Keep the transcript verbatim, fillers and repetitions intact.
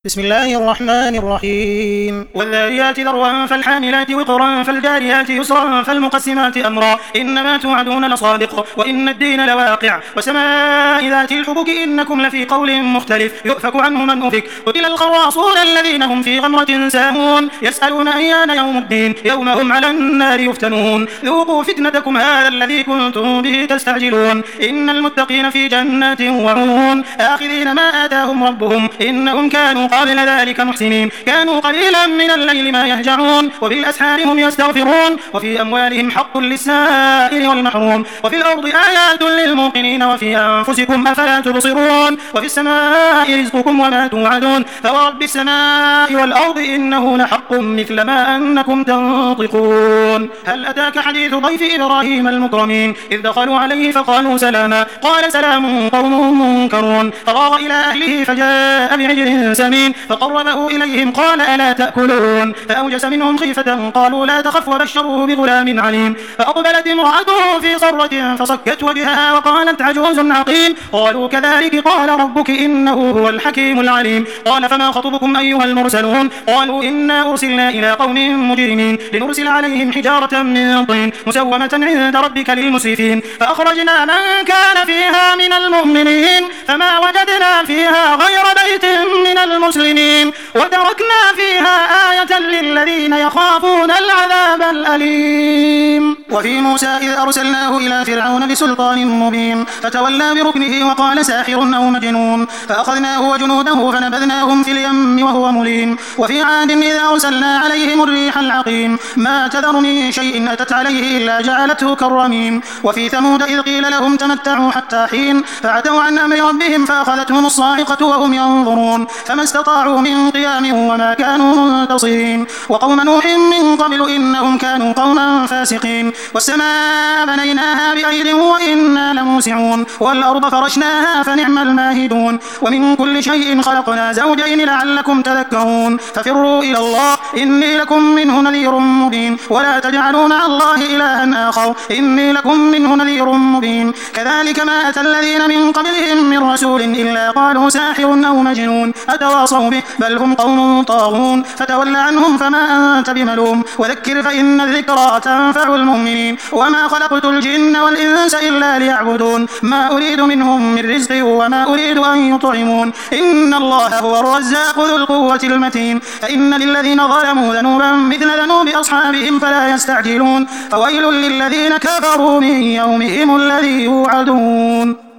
بسم الله الرحمن الرحيم والذاريات ذروا فالحاملات وقرا فالجاريات يسرا فالمقسمات أمرا إنما توعدون لصادق وإن الدين لواقع وسماء ذات الحبك إنكم لفي قول مختلف يؤفك عنه من أفك قتل الخراصون الذين هم في غمرة ساهون يسألون أيان يوم الدين يوم هم على النار يفتنون ذوقوا فتنتكم هذا الذي كنتم به تستعجلون إن المتقين في جنات وعيون آخذين ما آتاهم ربهم إنهم كانوا قبل ذلك محسنين كانوا قليلا من الليل ما يهجعون وبالأسحار هم يستغفرون وفي أموالهم حق للسائل والمحروم وفي الأرض آيات للموقنين وفي أنفسكم أفلا تبصرون وفي السماء رزقكم وما توعدون فورب السماء والأرض إنه لحق مثل ما أنكم تنطقون هل أتاك حديث ضيف إبراهيم المكرمين إذ دخلوا عليه فقالوا سلاما قال سلام قوم منكرون فراغ إلى أهله فجاء بعجل سمين فقربه إليهم قال ألا تأكلون فأوجس منهم خيفة قالوا لا تخف وبشروه بغلام عليم فأقبلت امرأته في صرة فصكت وجهها وقالت عجوز عقيم قالوا كذلك قال ربك إنه هو الحكيم العليم قال فما خطبكم أيها المرسلون قالوا إنا أرسلنا إلى قوم مجرمين لنرسل عليهم حجارة من طين مسومة عند ربك للمسرفين فأخرجنا من كان فيها من المؤمنين فما وجدنا فيها غير بيت من المسلمين وتركنا فيها آية للذين يخافون العذاب الأليم وفي موسى إذ أرسلناه إلى فرعون بسلطان مبين فتولى بركنه وقال ساحر أو مجنون فأخذناه وجنوده فنبذناهم في اليم وهو مليم وفي عاد إذ أرسلنا عليهم الريح العقيم ما تذر من شيء أتت عليه إلا جعلته كالرميم وفي ثمود إذ قيل لهم تمتعوا حتى حين فعتوا عن أمر ربهم فأخذتهم الصاعقة وهم ينظرون فما استطاعوا من قيام وما كانوا منتصرين وقوم نوح من قبل إنهم كانوا قوما فاسقين والسماء بنيناها بأيد وإنا لموسعون والأرض فرشناها فنعم الماهدون ومن كل شيء خلقنا زوجين لعلكم تذكرون ففروا إلى الله إني لكم منه نذير مبين ولا تجعلوا مع الله إلها آخر إني لكم منه نذير مبين كذلك ما أتى الذين من قبلهم من رسول إلا قالوا ساحر أو مجنون أتواصوا به بل هم قوم طاغون فتول عنهم فما أنت بملوم وذكر فإن الذكرى تنفع المؤمنين وما خلقت الجن والإنس إلا ليعبدون ما أريد منهم من رزق وما أريد أن يطعمون إن الله هو الرزاق ذو القوة المتين فإن للذين ظلموا ذنوبا مثل ذنوب أصحابهم فلا يستعجلون فويل للذين كفروا من يومهم الذي يوعدون.